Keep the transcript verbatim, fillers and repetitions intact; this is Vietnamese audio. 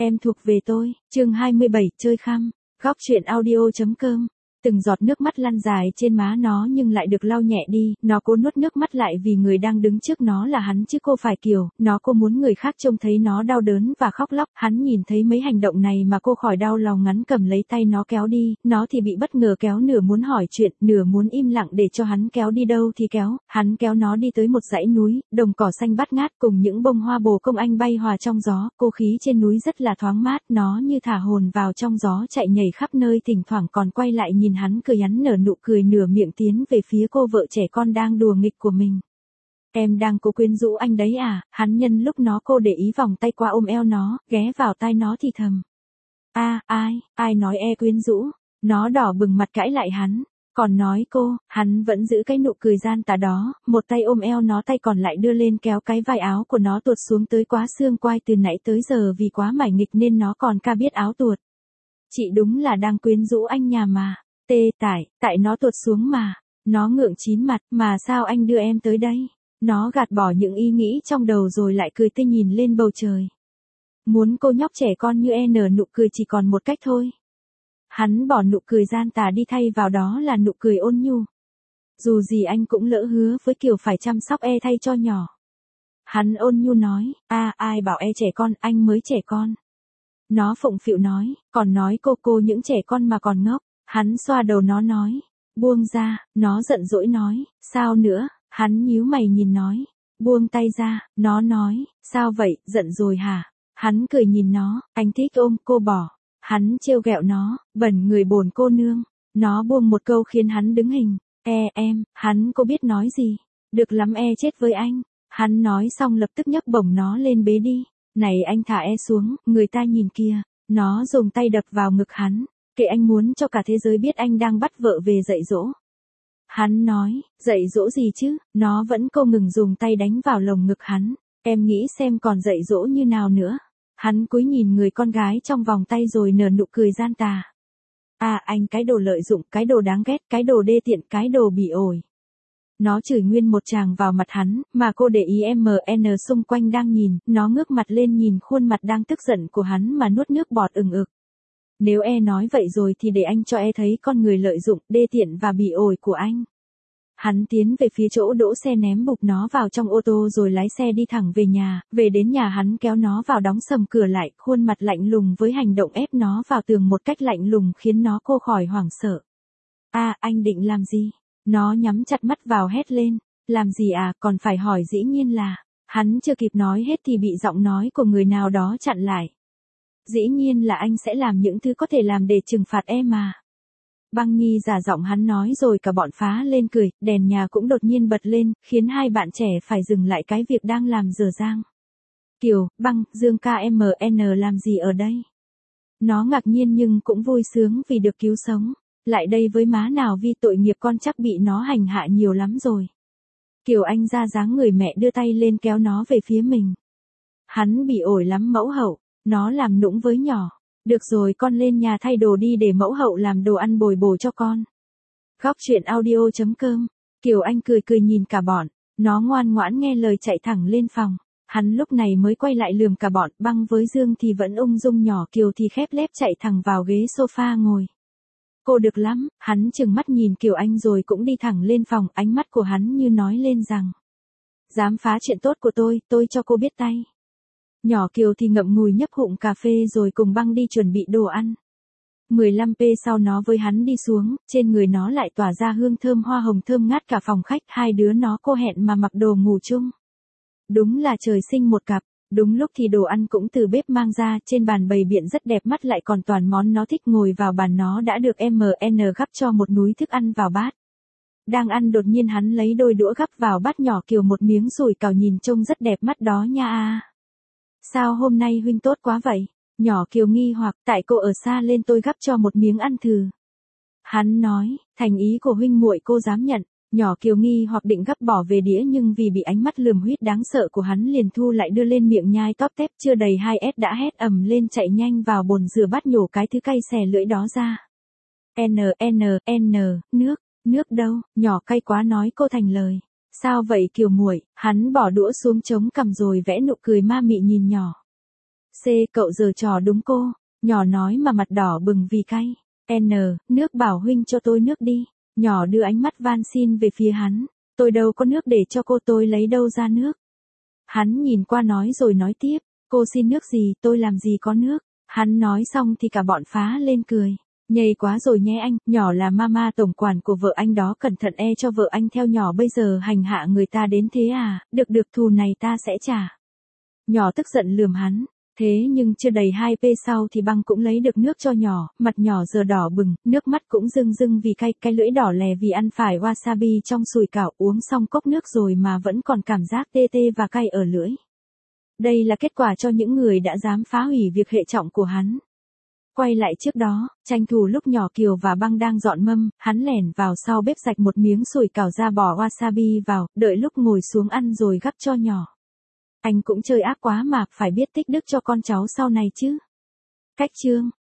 Em thuộc về tôi, chương hai mươi bảy, chơi khăm, góc truyện audio.com. Từng giọt nước mắt lăn dài trên má nó nhưng lại được lau nhẹ đi, nó cố nuốt nước mắt lại vì người đang đứng trước nó là hắn chứ cô phải Kiều, nó cô muốn người khác trông thấy nó đau đớn và khóc lóc, hắn nhìn thấy mấy hành động này mà cô khỏi đau lòng ngắn cầm lấy tay nó kéo đi, nó thì bị bất ngờ kéo nửa muốn hỏi chuyện, nửa muốn im lặng để cho hắn kéo đi đâu thì kéo, hắn kéo nó đi tới một dãy núi, đồng cỏ xanh bát ngát cùng những bông hoa bồ công anh bay hòa trong gió, cô khí trên núi rất là thoáng mát, nó như thả hồn vào trong gió chạy nhảy khắp nơi thỉnh thoảng còn quay lại nhìn hắn cười hắn nở nụ cười nửa miệng tiến về phía cô vợ trẻ con đang đùa nghịch của mình. Em đang cố quyến rũ anh đấy à, hắn nhân lúc nó cô để ý vòng tay qua ôm eo nó, ghé vào tai nó thì thầm. A, à, ai, ai nói e quyến rũ, nó đỏ bừng mặt cãi lại hắn, còn nói cô, hắn vẫn giữ cái nụ cười gian tà đó, một tay ôm eo nó tay còn lại đưa lên kéo cái vai áo của nó tuột xuống tới quá xương quai từ nãy tới giờ vì quá mải nghịch nên nó còn ca biết áo tuột. Chị đúng là đang quyến rũ anh nhà mà. Tê, tại, tại nó tuột xuống mà. Nó ngượng chín mặt, mà sao anh đưa em tới đây? Nó gạt bỏ những ý nghĩ trong đầu rồi lại cười tươi nhìn lên bầu trời. Muốn cô nhóc trẻ con như e nở nụ cười chỉ còn một cách thôi. Hắn bỏ nụ cười gian tà đi thay vào đó là nụ cười ôn nhu. Dù gì anh cũng lỡ hứa với Kiều phải chăm sóc e thay cho nhỏ. Hắn ôn nhu nói, a à, ai bảo e trẻ con, anh mới trẻ con. Nó phụng phịu nói, còn nói cô cô những trẻ con mà còn ngốc. Hắn xoa đầu nó nói, buông ra, nó giận dỗi nói, sao nữa, hắn nhíu mày nhìn nói, buông tay ra, nó nói, sao vậy, giận rồi hả? Hắn cười nhìn nó, anh thích ôm cô bỏ, hắn trêu ghẹo nó, bẩn người bồn cô nương, nó buông một câu khiến hắn đứng hình, e em, hắn có biết nói gì, được lắm e chết với anh, hắn nói xong lập tức nhấc bổng nó lên bế đi, này anh thả e xuống, người ta nhìn kìa, nó dùng tay đập vào ngực hắn. Kệ anh muốn cho cả thế giới biết anh đang bắt vợ về dạy dỗ. Hắn nói, dạy dỗ gì chứ, nó vẫn không ngừng dùng tay đánh vào lồng ngực hắn. Em nghĩ xem còn dạy dỗ như nào nữa. Hắn cúi nhìn người con gái trong vòng tay rồi nở nụ cười gian tà. À anh cái đồ lợi dụng, cái đồ đáng ghét, cái đồ đê tiện, cái đồ bị ổi. Nó chửi nguyên một tràng vào mặt hắn, mà cô để ý em en xung quanh đang nhìn, nó ngước mặt lên nhìn khuôn mặt đang tức giận của hắn mà nuốt nước bọt ừng ực. Nếu e nói vậy rồi thì để anh cho e thấy con người lợi dụng, đê tiện và bị ổi của anh. Hắn tiến về phía chỗ đỗ xe ném bục nó vào trong ô tô rồi lái xe đi thẳng về nhà, về đến nhà hắn kéo nó vào đóng sầm cửa lại, khuôn mặt lạnh lùng với hành động ép nó vào tường một cách lạnh lùng khiến nó cô khỏi hoảng sợ. A, à, anh định làm gì? Nó nhắm chặt mắt vào hét lên, làm gì à, còn phải hỏi dĩ nhiên là, hắn chưa kịp nói hết thì bị giọng nói của người nào đó chặn lại. Dĩ nhiên là anh sẽ làm những thứ có thể làm để trừng phạt em mà. Băng Nhi giả giọng hắn nói rồi cả bọn phá lên cười, đèn nhà cũng đột nhiên bật lên, khiến hai bạn trẻ phải dừng lại cái việc đang làm dở dang. Kiều, Băng, Dương ca em en làm gì ở đây? Nó ngạc nhiên nhưng cũng vui sướng vì được cứu sống. Lại đây với má nào vì tội nghiệp con chắc bị nó hành hạ nhiều lắm rồi. Kiều Anh ra dáng người mẹ đưa tay lên kéo nó về phía mình. Hắn bị ổi lắm mẫu hậu. Nó làm nũng với nhỏ. Được rồi con lên nhà thay đồ đi để mẫu hậu làm đồ ăn bồi bổ cho con. Góc truyện audio.com. Kiều Anh cười cười nhìn cả bọn. Nó ngoan ngoãn nghe lời chạy thẳng lên phòng. Hắn lúc này mới quay lại lườm cả bọn. Băng với Dương thì vẫn ung dung, nhỏ Kiều thì khép lép chạy thẳng vào ghế sofa ngồi. Cô được lắm. Hắn chừng mắt nhìn Kiều Anh rồi cũng đi thẳng lên phòng. Ánh mắt của hắn như nói lên rằng, dám phá chuyện tốt của tôi, tôi cho cô biết tay. Nhỏ Kiều thì ngậm ngùi nhấp hụm cà phê rồi cùng Băng đi chuẩn bị đồ ăn. mười lăm phút sau nó với hắn đi xuống, trên người nó lại tỏa ra hương thơm hoa hồng thơm ngát cả phòng khách, hai đứa nó cô hẹn mà mặc đồ ngủ chung. Đúng là trời sinh một cặp, đúng lúc thì đồ ăn cũng từ bếp mang ra, trên bàn bày biện rất đẹp mắt lại còn toàn món nó thích, ngồi vào bàn nó đã được em en gắp cho một núi thức ăn vào bát. Đang ăn đột nhiên hắn lấy đôi đũa gắp vào bát nhỏ Kiều một miếng rồi cào nhìn trông rất đẹp mắt đó nha a. Sao hôm nay huynh tốt quá vậy? Nhỏ Kiều nghi hoặc, tại cô ở xa lên tôi gắp cho một miếng ăn thử. Hắn nói, thành ý của huynh muội cô dám nhận. Nhỏ Kiều nghi hoặc định gắp bỏ về đĩa nhưng vì bị ánh mắt lườm huýt đáng sợ của hắn liền thu lại đưa lên miệng nhai tóp tép, chưa đầy hai s đã hét ầm lên chạy nhanh vào bồn rửa bát nhổ cái thứ cay xè lưỡi đó ra. N, N, N, nước, nước đâu, nhỏ cay quá nói cô thành lời. Sao vậy Kiều muội? Hắn bỏ đũa xuống chống cằm rồi vẽ nụ cười ma mị nhìn nhỏ. C. Cậu giở trò đúng cô. Nhỏ nói mà mặt đỏ bừng vì cay. N. Nước bảo huynh cho tôi nước đi. Nhỏ đưa ánh mắt van xin về phía hắn. Tôi đâu có nước để cho cô, tôi lấy đâu ra nước. Hắn nhìn qua nói rồi nói tiếp. Cô xin nước gì, tôi làm gì có nước. Hắn nói xong thì cả bọn phá lên cười. Nhây quá rồi nhé anh, nhỏ là mama tổng quản của vợ anh đó, cẩn thận e cho vợ anh theo nhỏ bây giờ hành hạ người ta đến thế à, được được thù này ta sẽ trả. Nhỏ tức giận lườm hắn, thế nhưng chưa đầy hai phút sau thì băng cũng lấy được nước cho nhỏ, mặt nhỏ giờ đỏ bừng, nước mắt cũng rưng rưng vì cay, cái lưỡi đỏ lè vì ăn phải wasabi trong sùi cảo, uống xong cốc nước rồi mà vẫn còn cảm giác tê tê và cay ở lưỡi. Đây là kết quả cho những người đã dám phá hủy việc hệ trọng của hắn. Quay lại trước đó, tranh thủ lúc nhỏ Kiều và Băng đang dọn mâm, hắn lẻn vào sau bếp rạch một miếng sủi cảo ra bỏ wasabi vào, đợi lúc ngồi xuống ăn rồi gắp cho nhỏ. Anh cũng chơi ác quá mà, phải biết tích đức cho con cháu sau này chứ. Cách chương